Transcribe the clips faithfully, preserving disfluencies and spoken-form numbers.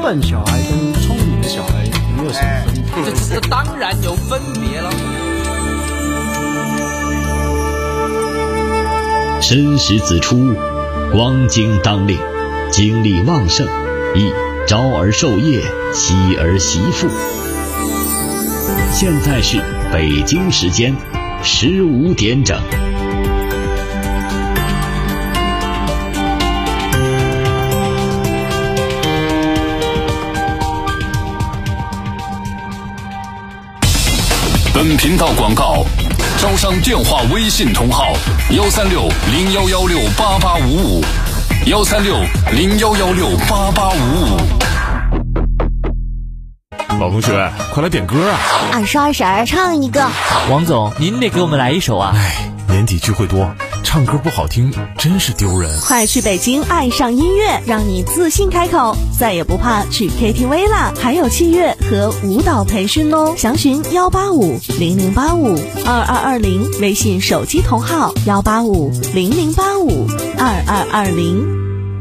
笨小孩跟聪明的小孩有没有什么分别？ 这这当然有分别了。 申时子出，光景当令，精力旺盛，宜朝而授业，夕而习赋。现在是北京时间十五点整。 本频道广告，招商电话微信同号：幺三六零幺幺六八八五五，幺三六零幺幺六八八五五。 老同学，快来点歌啊！ 二十二婶唱一个。 王总，您得给我们来一首啊！ 哎，年底聚会多，唱歌不好听，真是丢人。 快去北京爱上音乐，让你自信开口，再也不怕去 K T V 啦！还有器乐和舞蹈培训哦，详询幺八五零零八五二二二零，微信手机同号幺八五零零八五二二二零。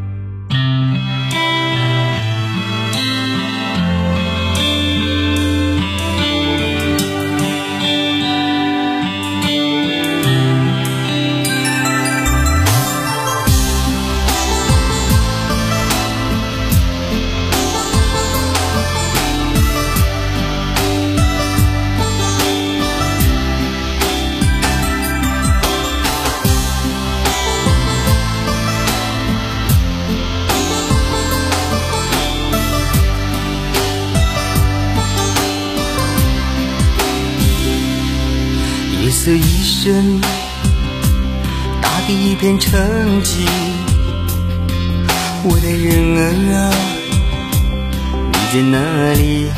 夜色已深，大地一片沉寂，我的人儿啊，你在哪里？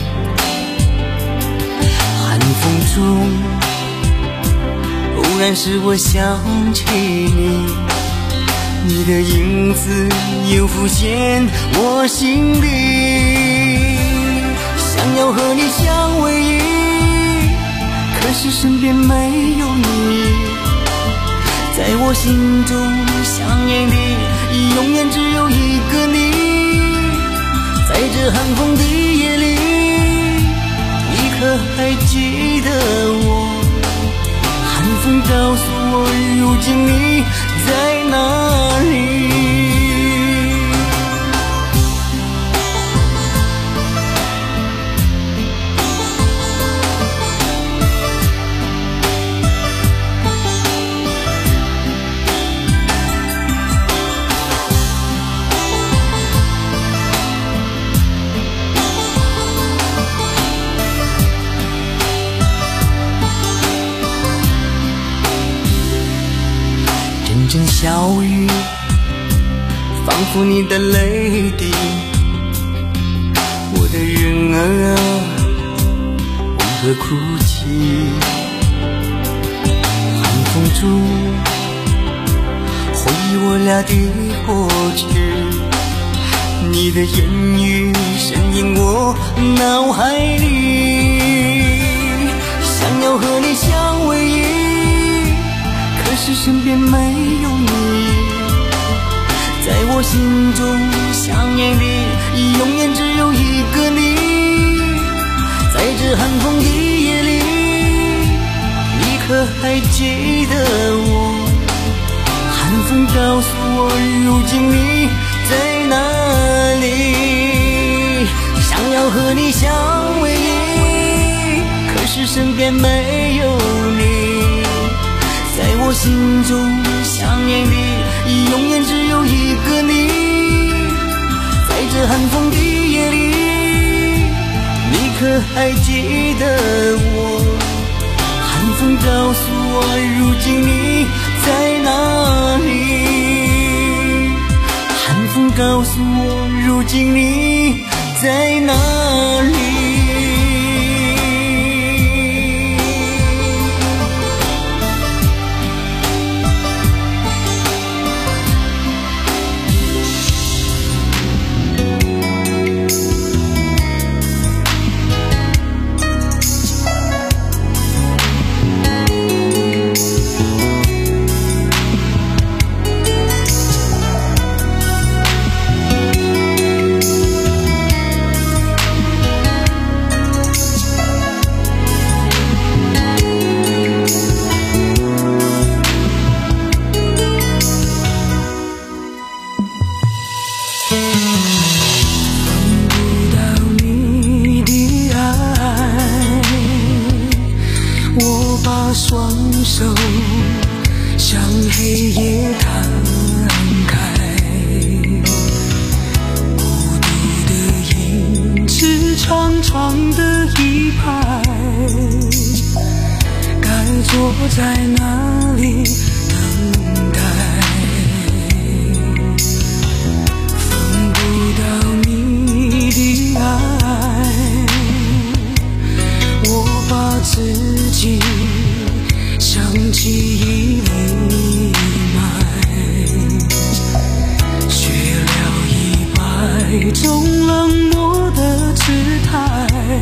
寒风中忽然使我想起你，你的影子又浮现我心里，想要和你相偎依，可是身边没有你，在我心中想念的永远只有一个你，在这寒风的夜里，你可还记得我？寒风告诉我，如今你在哪里？阵阵小雨仿佛你的泪滴，我的人儿啊，为何哭泣？寒风中回忆我俩的过去，你的言语深印我脑海里，想要和你相偎依，可是身边没有你，在我心中想念的永远只有一个你，在这寒风的夜里，你可还记得我？寒风告诉我，如今你在哪里？想要和你相偎依，可是身边没有你，在我心中想念的永远只有一个你，在这寒风的夜里，你可还记得我？寒风告诉我，如今你在哪里？寒风告诉我，如今你在哪里？ 在那里等待，分不到你的爱，我把自己像记忆里埋，学了一百种冷漠的姿态，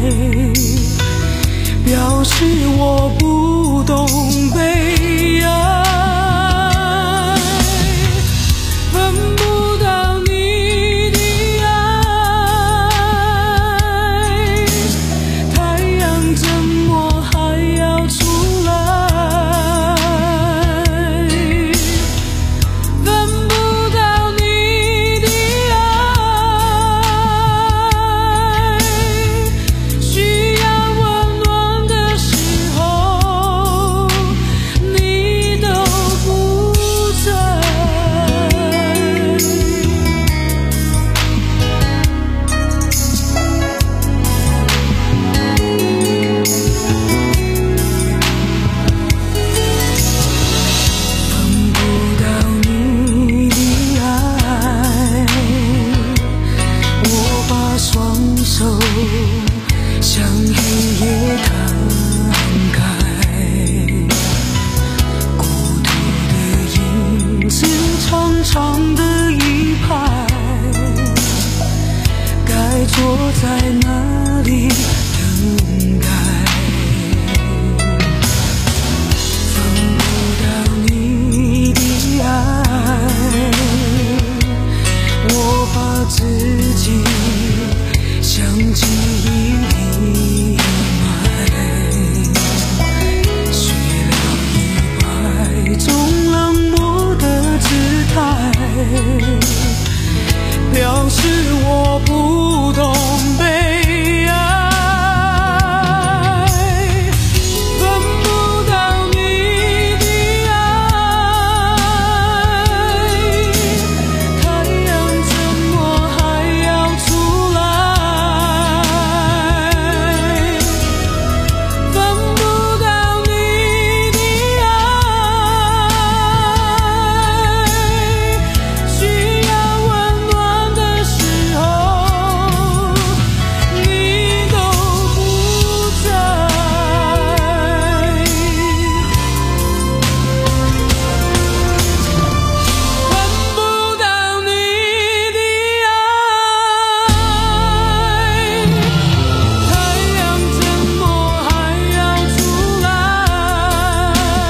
表示我不懂被爱，分不到你的爱，太阳怎么还要出来，分不到你的爱，需要温暖的时候你都不在。分不到你的爱，我把双手向黑夜摊开，孤独的影子长长的一排，该坐在哪里等待，分不到你的爱，我把自己像记忆里埋，学了一百种冷漠的姿态，表示我不懂被爱，分不到你的爱，太阳怎么还要出来，分不到你的爱，需要温暖的时候你都不在，分不到你的爱，太阳怎么还要出来，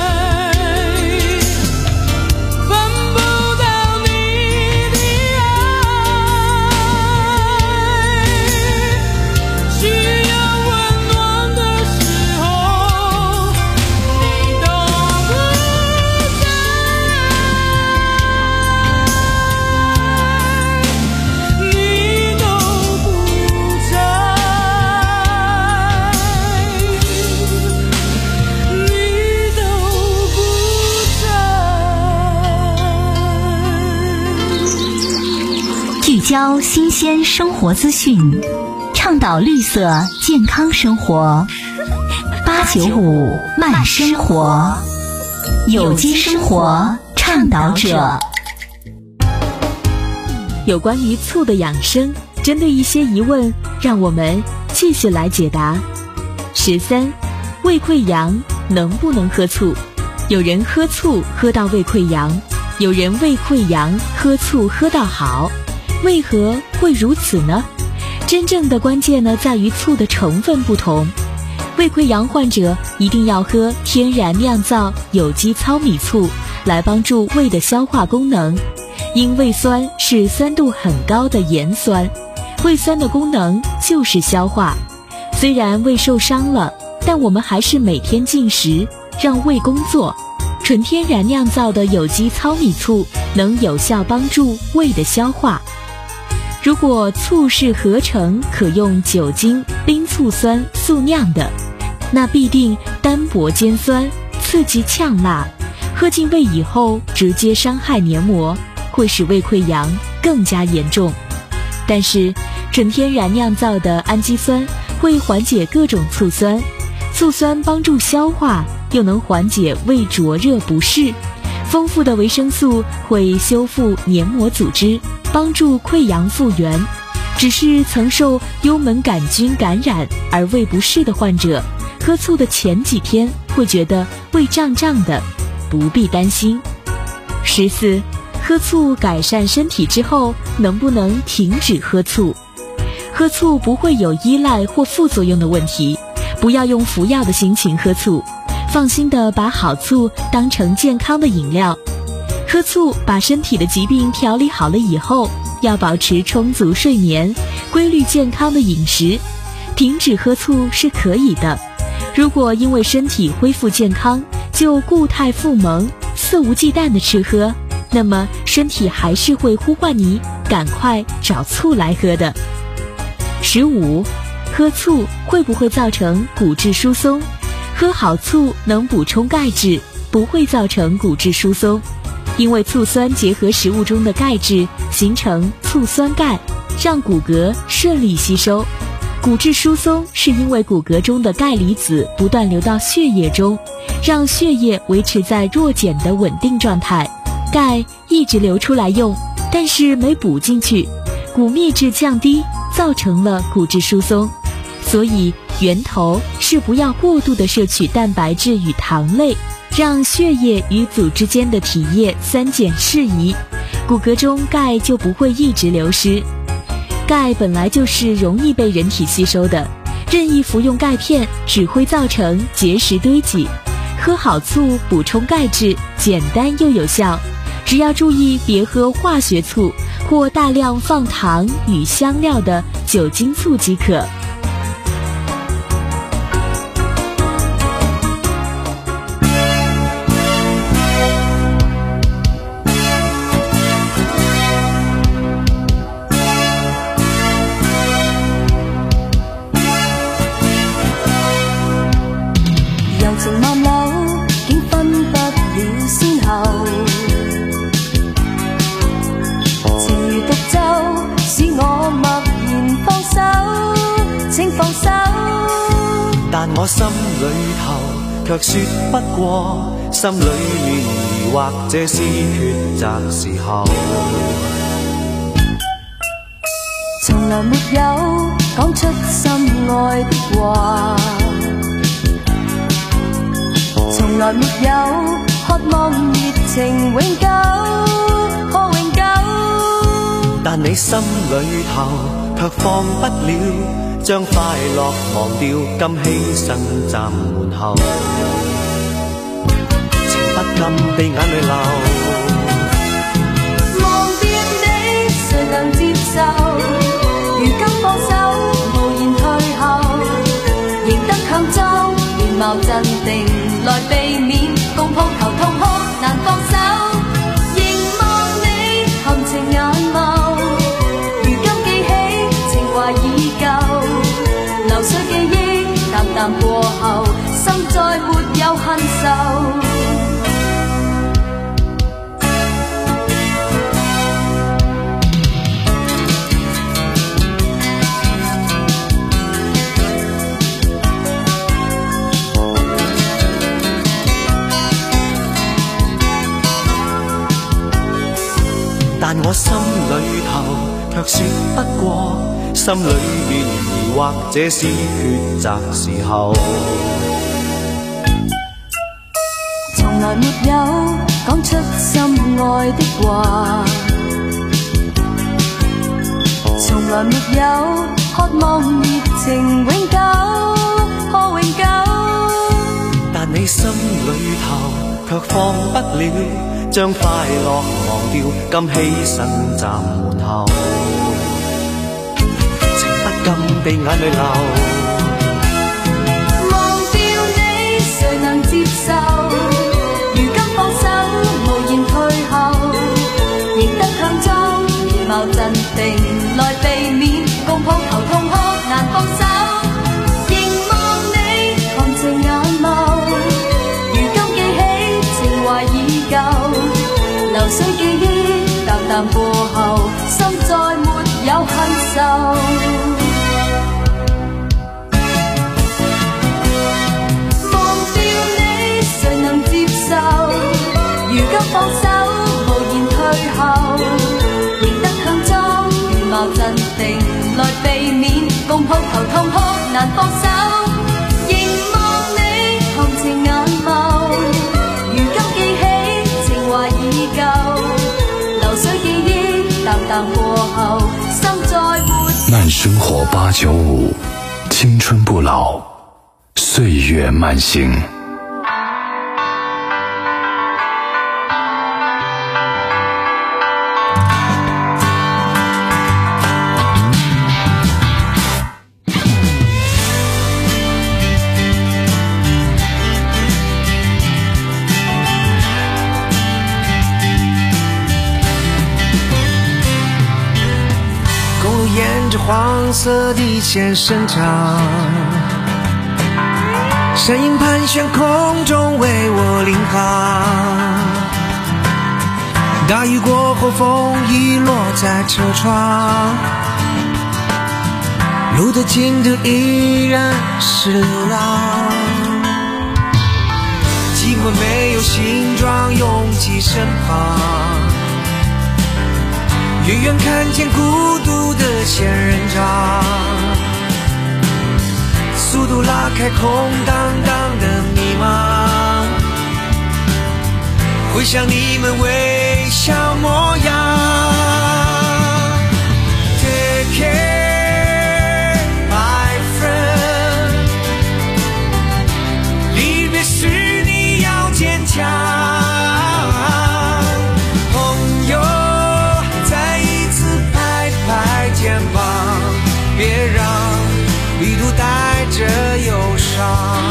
分不到你的爱，需要温暖的时候你都不在，你都不在，你都不在。 聚焦新鲜生活资讯，倡导绿色健康生活。八九五慢生活，有机生活倡导者。有关于醋的养生，针对一些疑问，让我们继续来解答。十三，胃溃疡能不能喝醋？有人喝醋喝到胃溃疡，有人胃溃疡喝醋喝到好，为何会如此呢？真正的关键呢，在于醋的成分不同。胃溃疡患者一定要喝天然酿造有机糙米醋，来帮助胃的消化功能。因胃酸是酸度很高的盐酸，胃酸的功能就是消化。虽然胃受伤了，但我们还是每天进食，让胃工作。纯天然酿造的有机糙米醋能有效帮助胃的消化。如果醋是合成可用酒精、冰醋酸速酿的，那必定单薄尖酸，刺激呛辣，喝进胃以后直接伤害黏膜，会使胃溃疡更加严重。但是纯天然酿造的氨基酸会缓解各种醋酸， 醋酸帮助消化，又能缓解胃灼热不适。丰富的维生素会修复黏膜组织，帮助溃疡复原。只是曾受幽门杆菌感染而胃不适的患者，喝醋的前几天会觉得胃胀胀的，不必担心。十四，喝醋改善身体之后，能不能停止喝醋？喝醋不会有依赖或副作用的问题，不要用服药的心情喝醋，放心的把好醋当成健康的饮料。喝醋把身体的疾病调理好了以后，要保持充足睡眠，规律健康的饮食。停止喝醋是可以的，如果因为身体恢复健康就固态复萌，肆无忌惮的吃喝，那么身体还是会呼唤你赶快找醋来喝的。十五，喝醋会不会造成骨质疏松？喝好醋能补充钙质，不会造成骨质疏松，因为醋酸结合食物中的钙质，形成醋酸钙，让骨骼顺利吸收。骨质疏松是因为骨骼中的钙离子不断流到血液中，让血液维持在弱碱的稳定状态，钙一直流出来用，但是没补进去，骨密质降低，造成了骨质疏松。所以源头是不要过度的摄取蛋白质与糖类，让血液与组织间的体液三碱适宜，骨骼中钙就不会一直流失。钙本来就是容易被人体吸收的，任意服用钙片只会造成结石堆积。喝好醋补充钙质，简单又有效，只要注意别喝化学醋或大量放糖与香料的酒精醋即可。 但我心裏頭卻說不過，心裏面疑惑，這是抉擇時候。從來沒有講出心愛的話，從來沒有渴望熱情永久，可永久。但你心裏頭卻放不了，將快樂忘掉，今犧牲站門後，情不禁地眼淚流。忘掉你，誰能接受？如今放手，無言退後，仍得強裝面貌鎮定，來避免共抱頭痛哭難放手。凝望你含情眼眸，如今記起情懷已舊。流水記憶淡淡過後，心再沒有恨愁。但我心裏頭卻說不過，心裏面疑惑，這是抉擇時候。從來沒有講出心愛的話，從來沒有渴望熱情永久，可永久。但你心裏頭卻放不了，將快樂忘掉，今犧牲站門後，情不禁地眼淚流。忘掉你，誰能接受？如今放手，無言退後，仍得強裝面貌鎮定，來避免共抱頭痛哭難放手。凝望你含情眼眸，如今記起情懷已舊。流水記憶淡淡過後，心再沒有恨愁。 撲頭痛哭難放手，凝望你含情眼眸，如今記起情懷已舊，流水記憶淡淡過後，心再活。 慢生活八九五，青春不老，岁月慢行。 沿着黄色的线生长，身影盘旋空中为我领航。大雨过后，风已落在车窗，路的尽头依然是流浪。寂寞没有形状，拥挤身旁，远远看见孤独的仙人掌，速度拉开空荡荡的迷茫，回想你们微笑模样。Take care, my friend， 离别时你要坚强。别让旅途带着忧伤。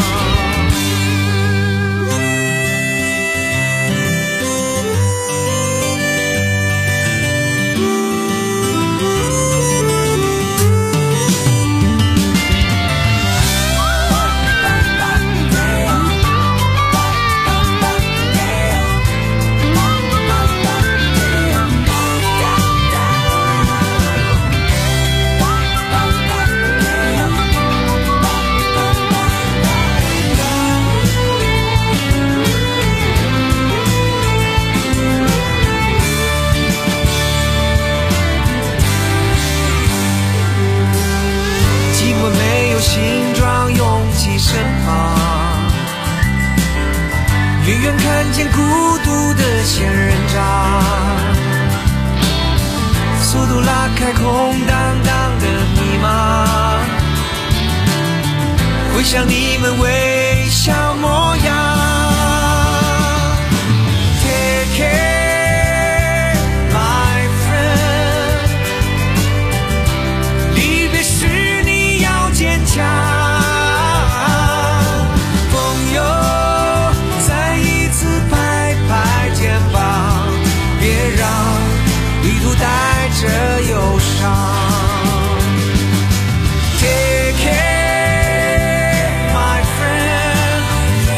远远看见孤独的仙人掌，速度拉开空荡荡的迷茫，回想你们微笑模样。Take care, my friend， 离别时你要坚强。带着忧伤 Take care, my friend，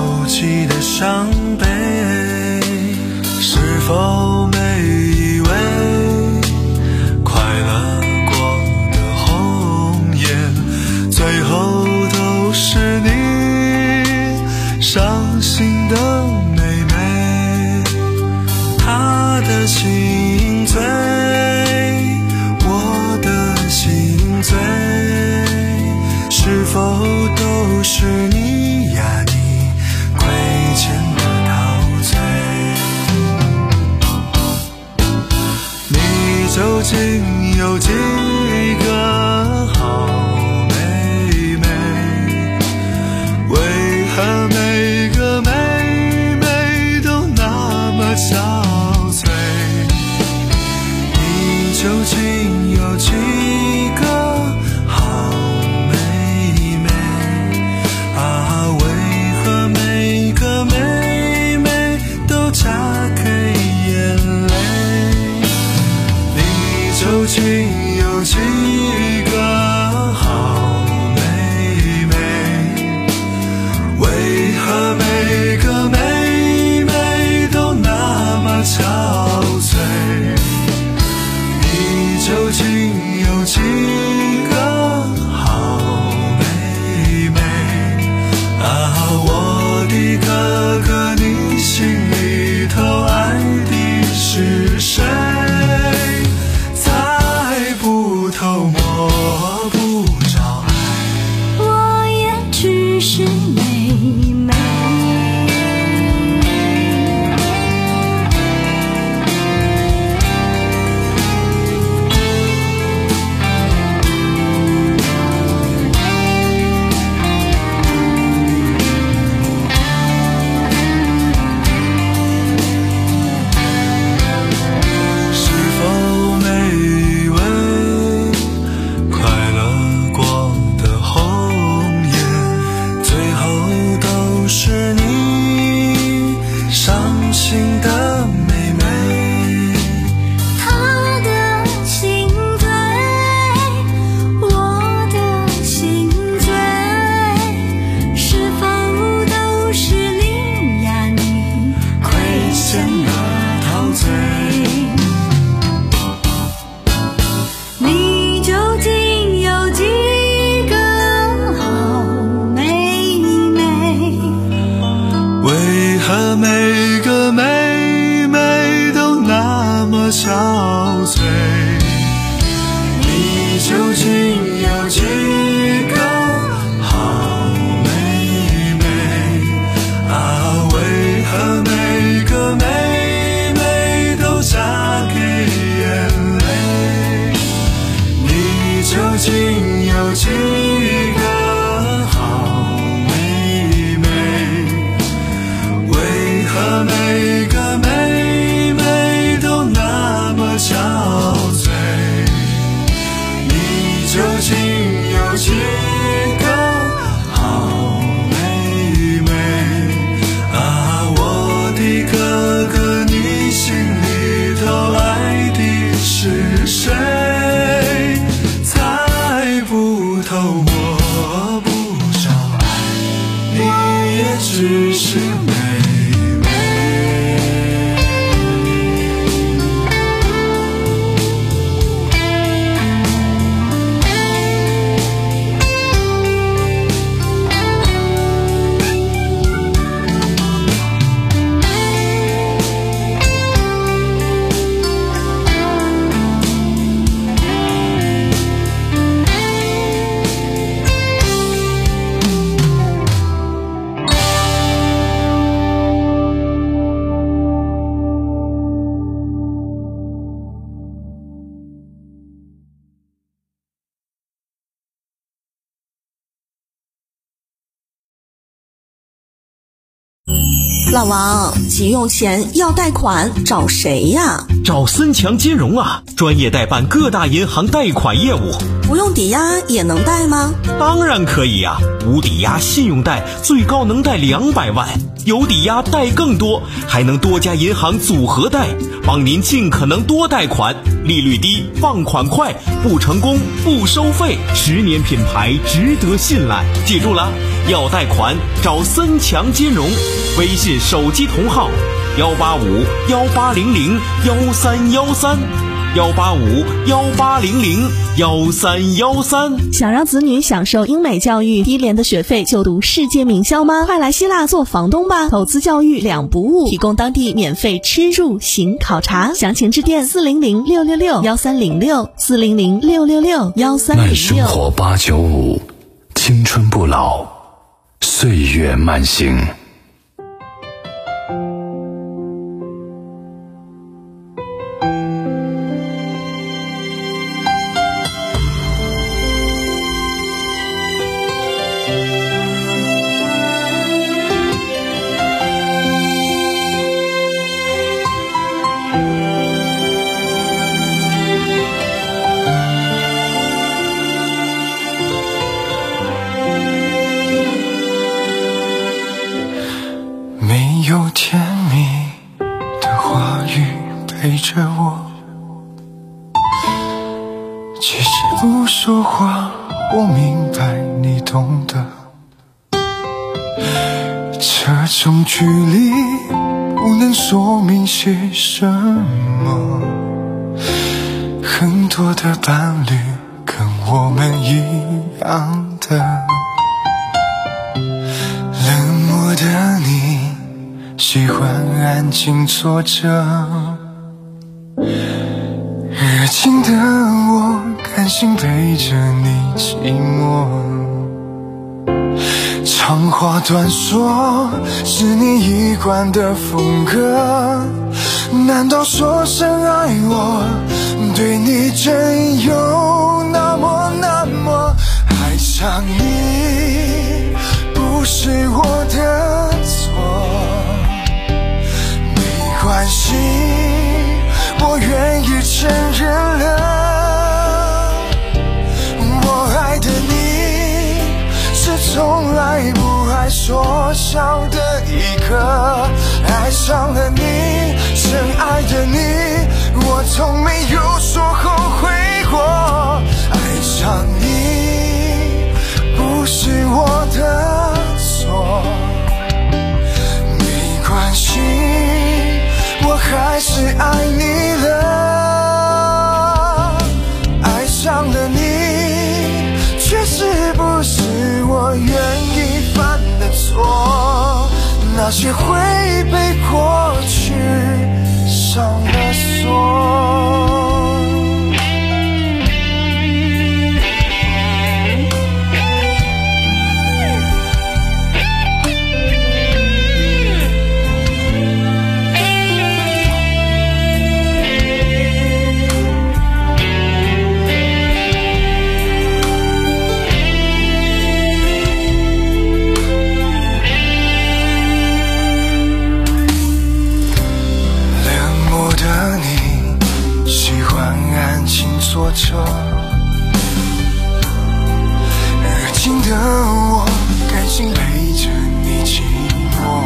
犹记的伤悲，是否没以为快乐过的红颜，最后都是你伤心的妹妹。她的心醉，我的心醉，是否都是你呀？你亏欠的陶醉，你究竟有几个好妹妹？为何每个妹妹都那么憔悴？你究竟有几个好妹妹啊？为何每个妹妹都嫁给眼泪？你究竟有几个好妹妹？为何每个妹妹都那么憔悴？你究竟有几个好妹妹啊？我的哥哥，你心里头爱的是谁？猜不透，摸不着爱， 我也只是妹妹。 是否没以为快乐过的红颜，最后都是你伤心的妹妹？ 他的心醉，我的心醉，是否都是你呀？你亏欠了陶醉。你究竟有几个好妹妹？ 为何每个妹妹都那么憔悴？你究竟有几个好妹妹啊？为何每个妹妹都嫁给眼泪？你究竟有几个好妹妹？为何每个妹妹都那么憔悴？你究竟有几个好妹妹啊？我的哥哥，你心里头爱的是谁？猜不透，摸不着爱，你也只是妹妹。 老王，急用钱要贷款找谁呀？ 找森强金融啊，专业代办各大银行贷款业务。 不用抵押也能贷吗？ 当然可以呀、啊，无抵押信用贷最高能贷两百万，有抵押贷更多，还能多家银行组合贷，帮您尽可能多贷款，利率低，放款快，不成功不收费，十年品牌值得信赖。记住了，要贷款找森强金融，微信手机同号幺八五幺八零零幺三幺三。幺八五幺八零零幺三幺三。 想让子女享受英美教育，低廉的学费就读世界名校吗？快来希腊做房东吧！投资教育两不误，提供当地免费吃住行考察，详情致电四零零六六六幺三零六四零零六六六幺三零六。 慢生活八九五，青春不老，岁月慢行。 有甜蜜的话语陪着我，即使不说话，我明白你懂得。这种距离不能说明些什么，很多的伴侣跟我们一样的，冷漠的你喜欢安静坐着，热情的我甘心陪着你寂寞。长话短说是你一贯的风格，难道说声爱我对你真有那么那么爱上你不是我的错？没关系，我愿意承认了，我爱的你是从来不爱说笑的一个，爱上了你，深爱的你，我从没有说后悔过。爱上你不是我的错，没关系，我还是爱你了。爱上了你确实不是我愿意犯的错，那些会被过去上了锁。坐着，热情的我甘心陪着你寂寞。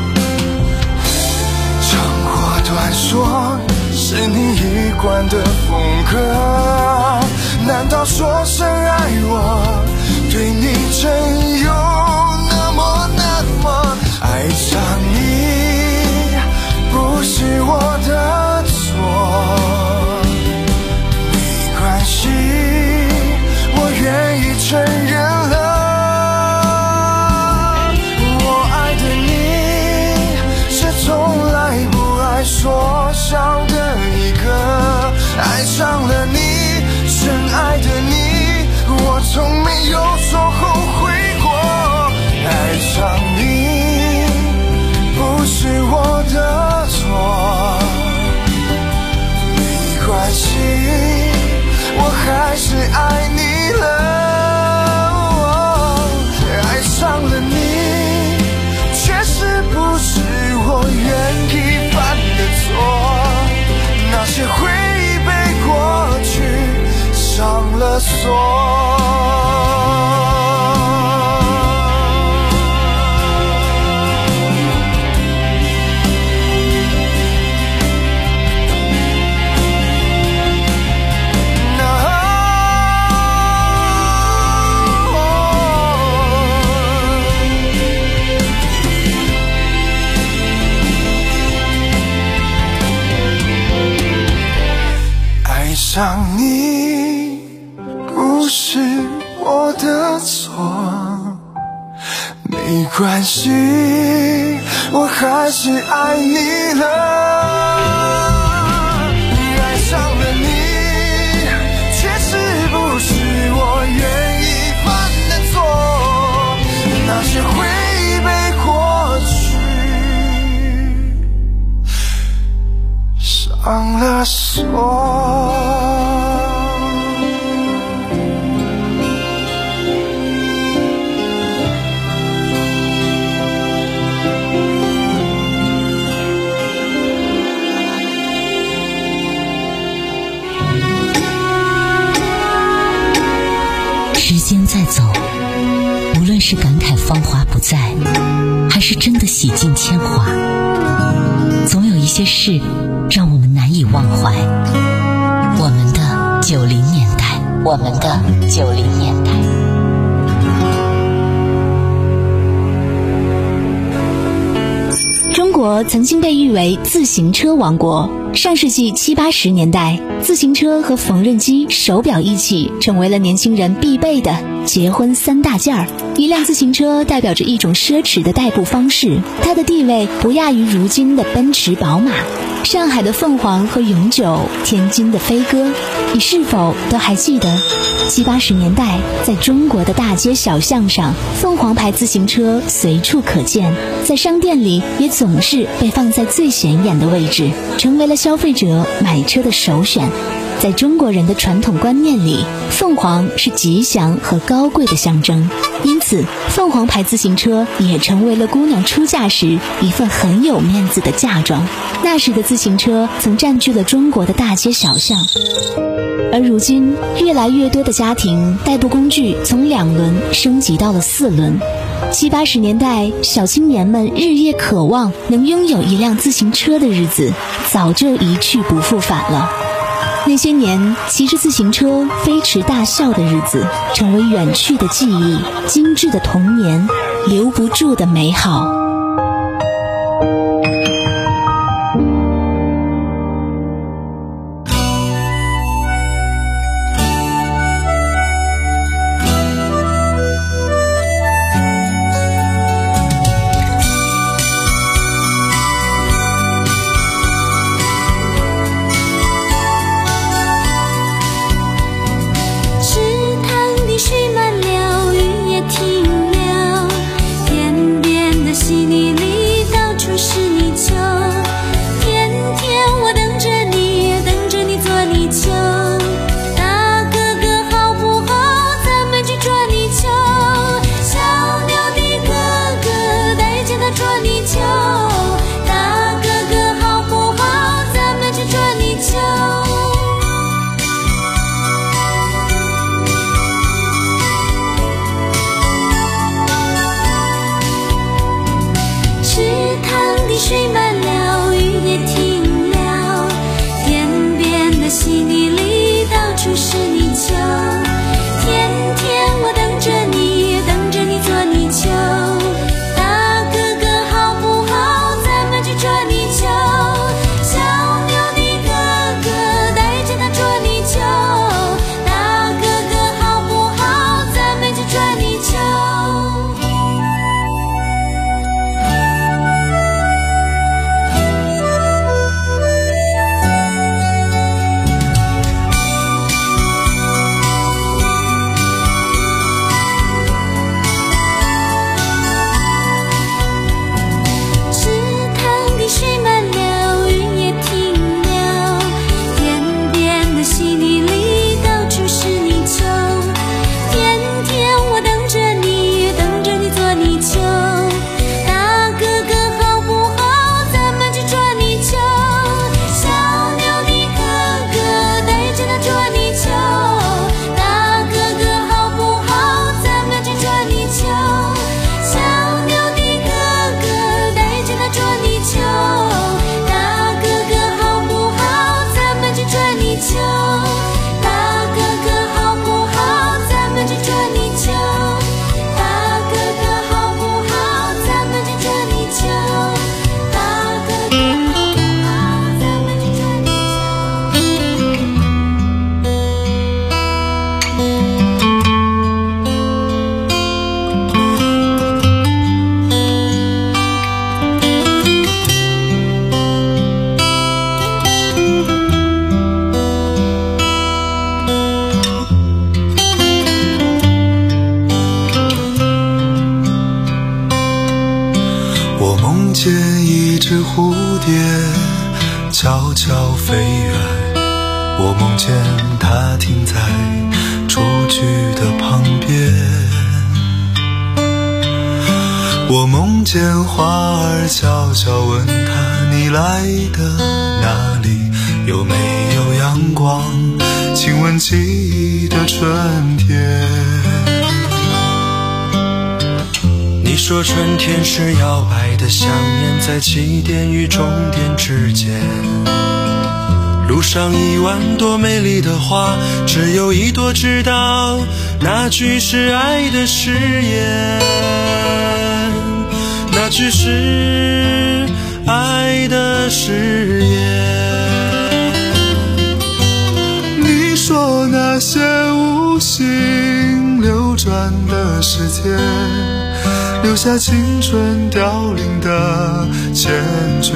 长话短说是你一贯的风格，难道说声爱我对你真有那么那么爱上你不是我的错？没关系，我愿意承认了，我爱的你是从来不爱说笑的一个，爱上了你，深爱的你，我从没有说后悔过。 上你不是我的错，没关系，我还是爱你了。爱上了你，却是不是我愿意犯的错，那些回忆被过去上了锁。 时间在走，无论是感慨芳华不再，还是真的洗尽铅华，总有一些事让我们难以忘怀。我们的九零年代，我们的九零年代。 中国曾经被誉为自行车王国。上世纪七八十年代，自行车和缝纫机、手表一起成为了年轻人必备的结婚三大件儿。一辆自行车代表着一种奢侈的代步方式，它的地位不亚于如今的奔驰、宝马。上海的凤凰和永久，天津的飞鸽，你是否都还记得？七八十年代，在中国的大街小巷上，凤凰牌自行车随处可见，在商店里也总是被放在最显眼的位置，成为了消费者买车的首选。在中国人的传统观念里，凤凰是吉祥和高贵的象征，因此凤凰牌自行车也成为了姑娘出嫁时一份很有面子的嫁妆。那时的自行车曾占据了中国的大街小巷，而如今越来越多的家庭代步工具从两轮升级到了四轮。七八十年代，小青年们日夜渴望能拥有一辆自行车的日子早就一去不复返了。那些年骑着自行车飞驰大笑的日子，成为远去的记忆，精致的童年，留不住的美好。 只蝴蝶悄悄飞远，我梦见它停在雏菊的旁边。我梦见花儿悄悄问它，你来的哪里？有没有阳光？请问记忆的春天。 你说春天是摇摆的想念，在起点与终点之间，路上一万朵美丽的花，只有一朵知道那句是爱的誓言，那句是爱的誓言。 你说那些无心流转的时间，留下青春凋零的缱绻。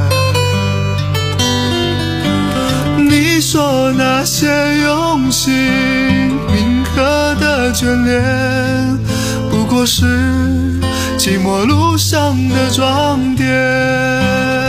你说那些用心铭刻的眷恋，不过是寂寞路上的装点。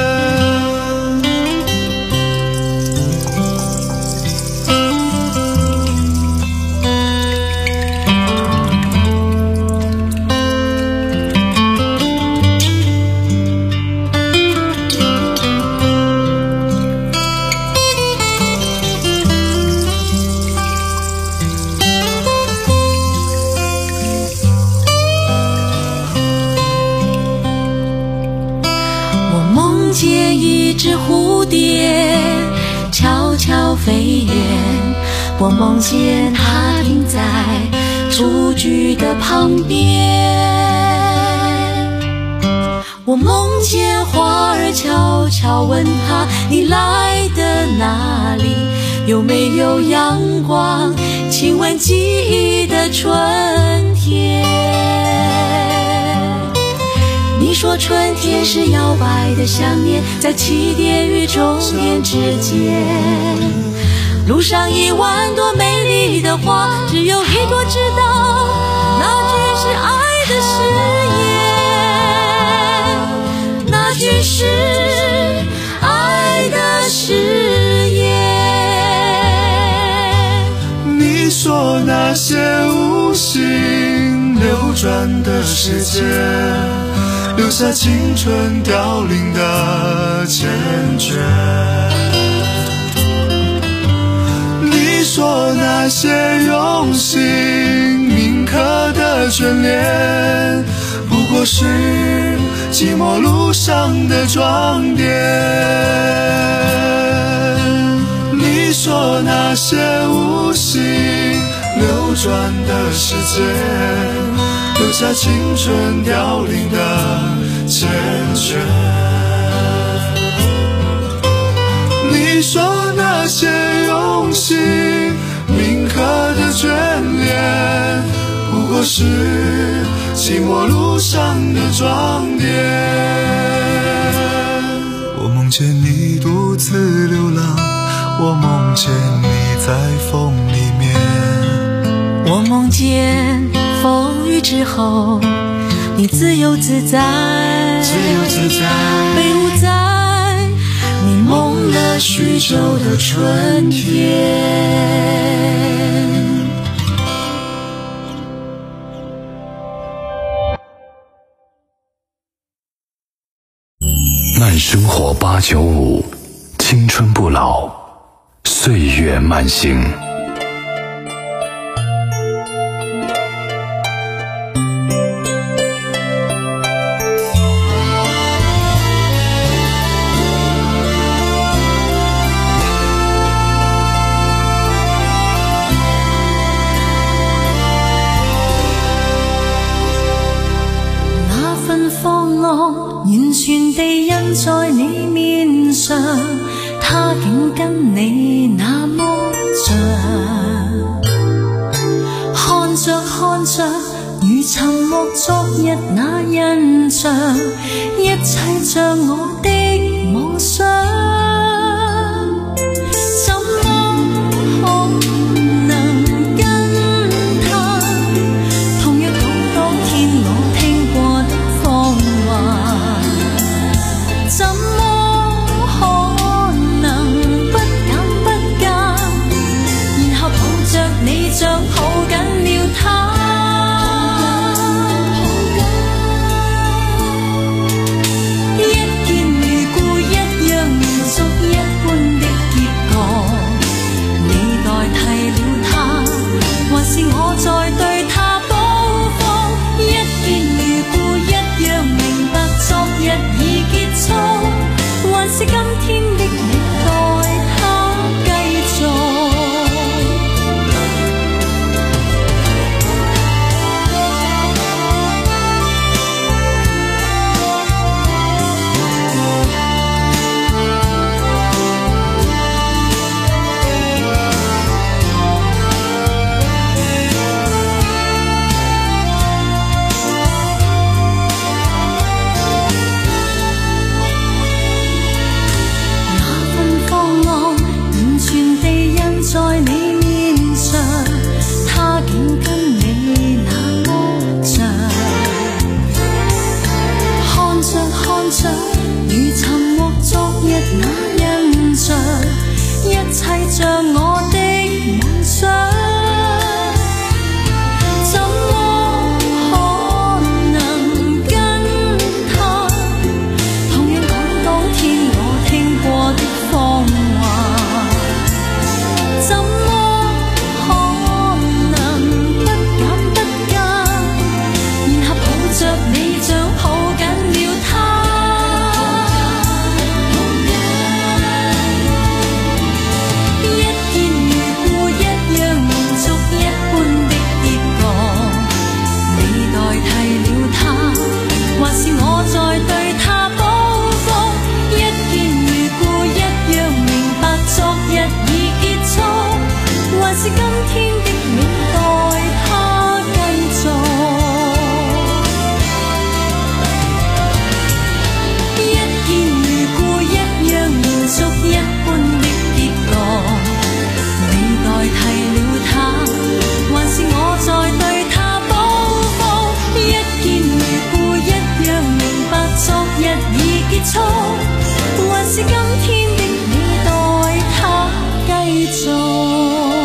飞远，我梦见它停在雏菊的旁边。我梦见花儿悄悄问它，你来的哪里？有没有阳光？亲吻记忆的春天。你说春天是摇摆的想念，在起点与终点之间，路上一万朵美丽的花，只有一朵知道那句是爱的誓言，那句是爱的誓言。 你说那些无心流转的时间，留下青春凋零的缱绻。你说那些用心铭刻的眷恋，不过是寂寞路上的装点。你说那些无心流转的时间，留下青春凋零的缱绻。你说那些用心铭刻的眷恋，不过是寂寞路上的装点。我梦见你独自流浪，我梦见你在风里面， 我梦见风雨之后你自由自在， 自由自在， 飞舞在你梦了许久的春天。 慢生活八九五，青春不老，岁月慢行。 完全地印在你面上，他竟跟你那麼像，看着看着如沉默昨日那印象，一切像我的妄想，怎麼可能跟他同一講當天我聽過的謊話，怎如沉默昨日那印象，一切像我的夢想，怎麼可能跟他同樣講到天我聽過的謊話？怎麼可能不減不加，然後抱着你像抱緊了他？今天的你代他繼續，一見如故一樣延續一般的結局。你代替了他，還是我在對他報復？一見如故一樣明白昨日已結束，還是今天的你代他繼續。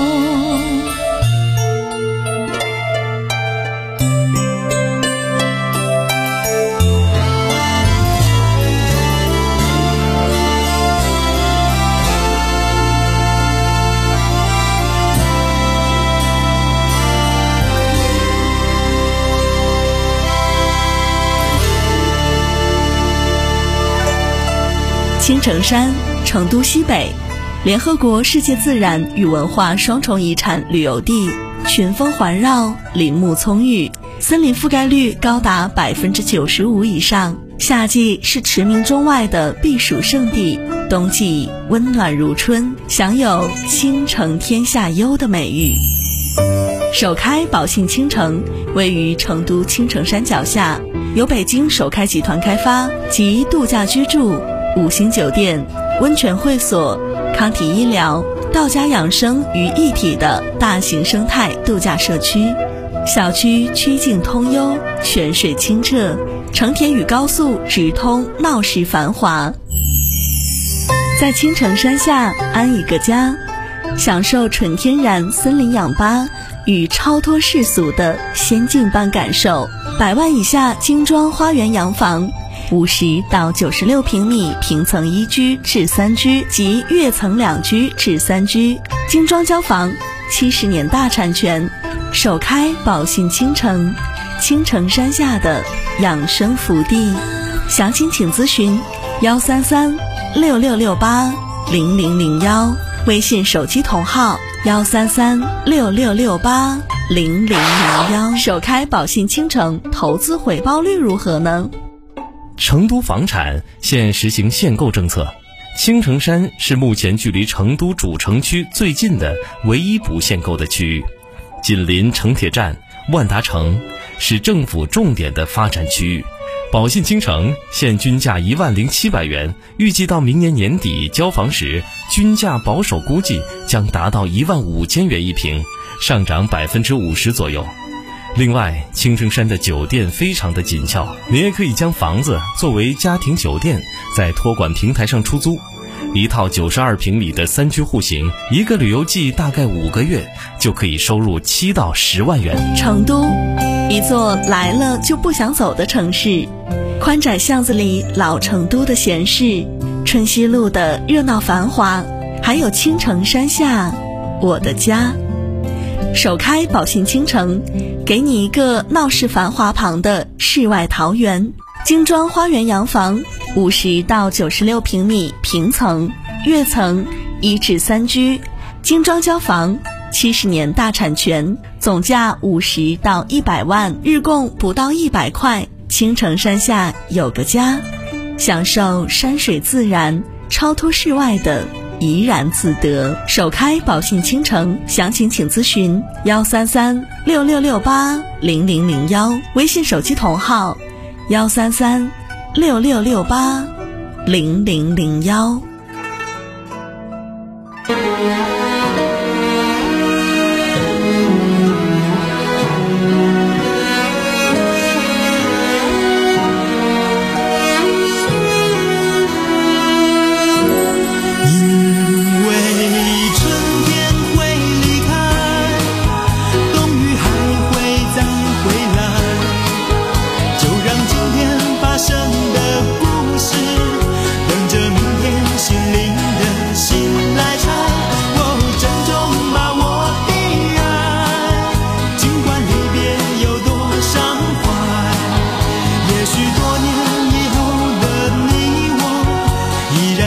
青城山，成都西北，联合国世界自然与文化双重遗产旅游地，群峰环绕，林木葱郁，森林覆盖率高达百分之九十五以上。夏季是驰名中外的避暑胜地，冬季温暖如春，享有青城天下优的美誉。首开宝信青城位于成都青城山脚下，由北京首开集团开发，集度假居住、五星酒店、温泉会所、康体医疗、道家养生于一体的大型生态度假社区。小区曲径通幽，泉水清澈，城铁与高速直通，闹市繁华。在青城山下安一个家，享受纯天然森林氧吧与超脱世俗的仙境般感受。百万以下精装花园洋房，五十到九十六平米平层一居至三居及跃层两居至三居，精装交房，七十年大产权，首开宝信青城，青城山下的养生福地。详情请咨询幺三三六六六八零零零幺，微信手机同号幺三三六六六八零零零幺。首开宝信青城，投资回报率如何呢？ 成都房产现实行限购政策，青城山是目前距离成都主城区最近的唯一不限购的区域，紧邻城铁站、万达城，是政府重点的发展区域。宝信青城现均价一万零七百元，预计到明年年底交房时，均价保守估计将达到一万五千元一平，上涨百分之五十左右。另外，青城山的酒店非常的紧俏，你也可以将房子作为家庭酒店，在托管平台上出租。一套九十二平米的三居户型，一个旅游季大概五个月就可以收入七到十万元。 成都，一座来了就不想走的城市，宽窄巷子里老成都的闲适，春熙路的热闹繁华，还有青城山下我的家。首开宝信青城，给你一个闹市繁华旁的世外桃源，精装花园洋房，五十到九十六平米平层、跃层一至三居，精装交房，七十年大产权，总价五十到一百万，日供不到一百块。青城山下有个家，享受山水自然，超脱世外的怡然自得。首开宝信青城，详情请咨询幺三三六六六八零零零幺，微信手机同号幺三三六六六八零零零幺。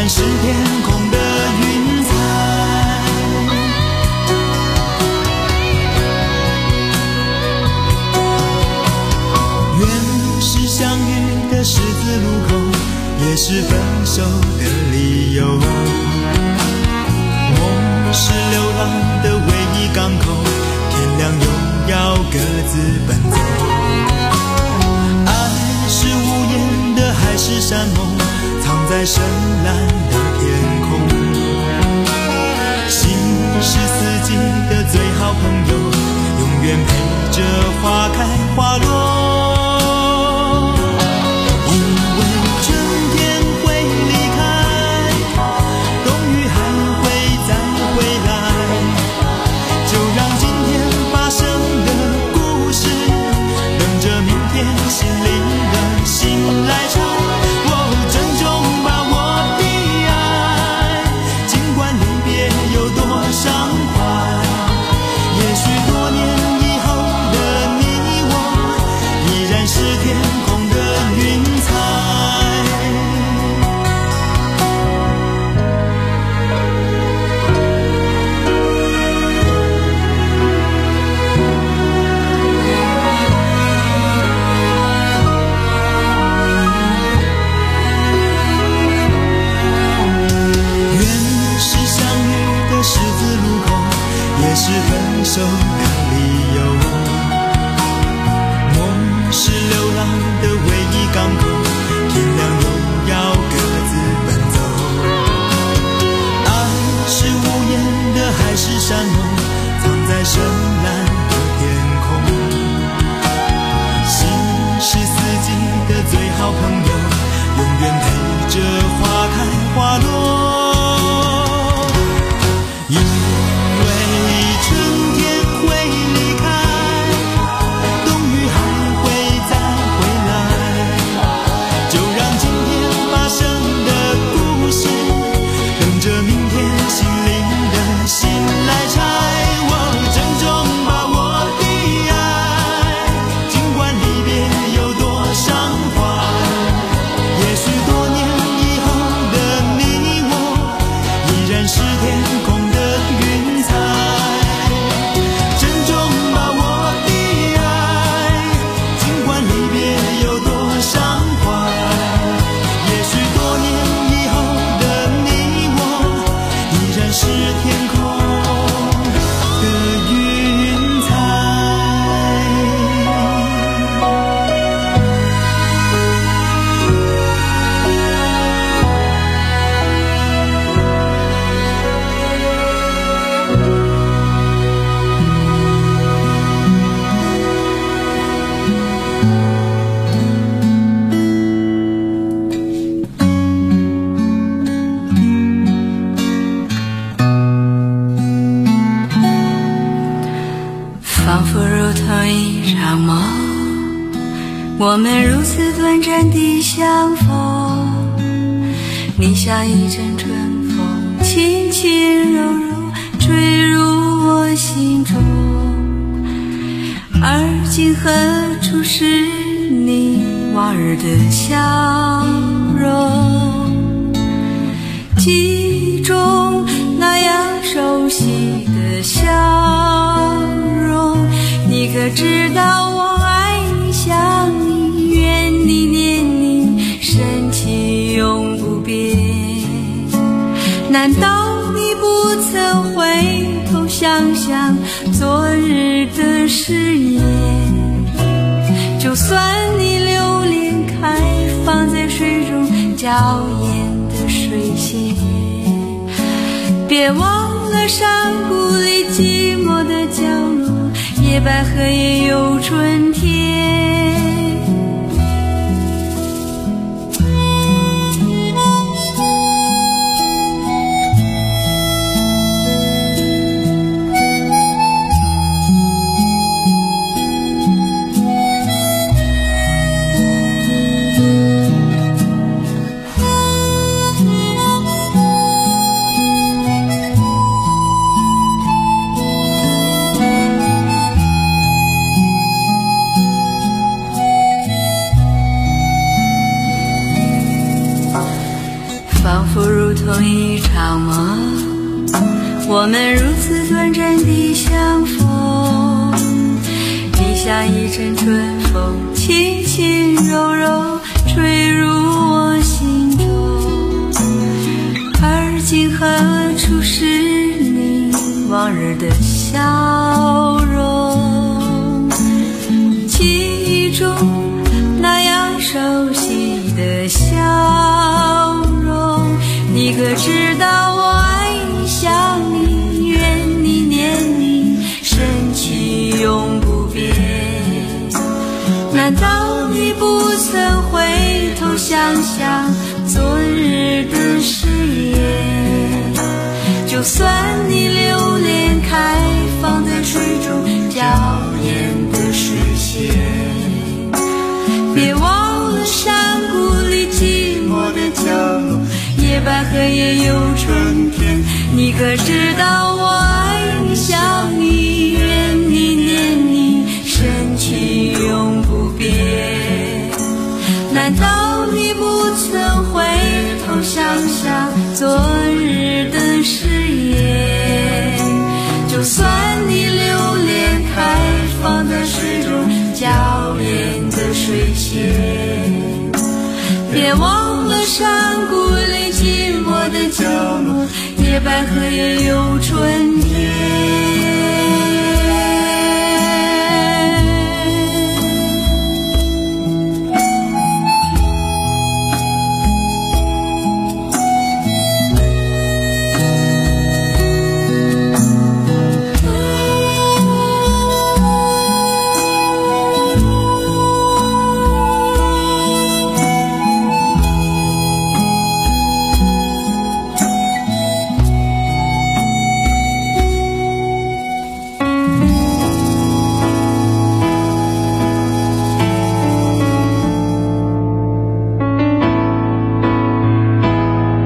然是天空的云彩。原是相遇的十字路口，也是分手的理由。梦是流浪的唯一港口，天亮又要各自奔走。爱是无言的海誓山盟，藏在深蓝的天空。心是四季的最好朋友，永远陪着花开花落。是分手的理由，梦是流浪的唯一港口，天亮又要各自奔走。爱是无言的海誓山盟，藏在深蓝的天空。心是四季的最好朋友，永远陪着花开花落。 我们如此短暂地相逢，你像一阵春风，轻轻柔柔吹入我心中。而今何处是你往日的笑容？记忆中那样熟悉的笑容，你可知道我爱你想你，愿你年龄深情永不变。难道你不曾回头想想昨日的誓言？就算你留恋开放在水中娇艳的水仙，别忘了山谷里寂寞的角落，野百合也有春天。 仿佛如同一场梦，我们如此短暂地相逢，你像一阵春风，轻轻柔柔吹入我心中。而今何处是你往日的笑容？记忆中那样熟悉的笑容，你可知道我爱你想你怨你念你，深情永不变。难道你不曾回头想想昨日的誓言？就算你留恋开放的水中娇艳的水仙，别忘了山谷里寂寞的角落，野百合也有春天。你可知道我爱你想你怨你念你，深情永不变。难道你不曾回头想想昨日的誓言？就算你留恋开放的水中娇艳的水仙，别忘了山谷里寂寞的角落，野百合也有春天。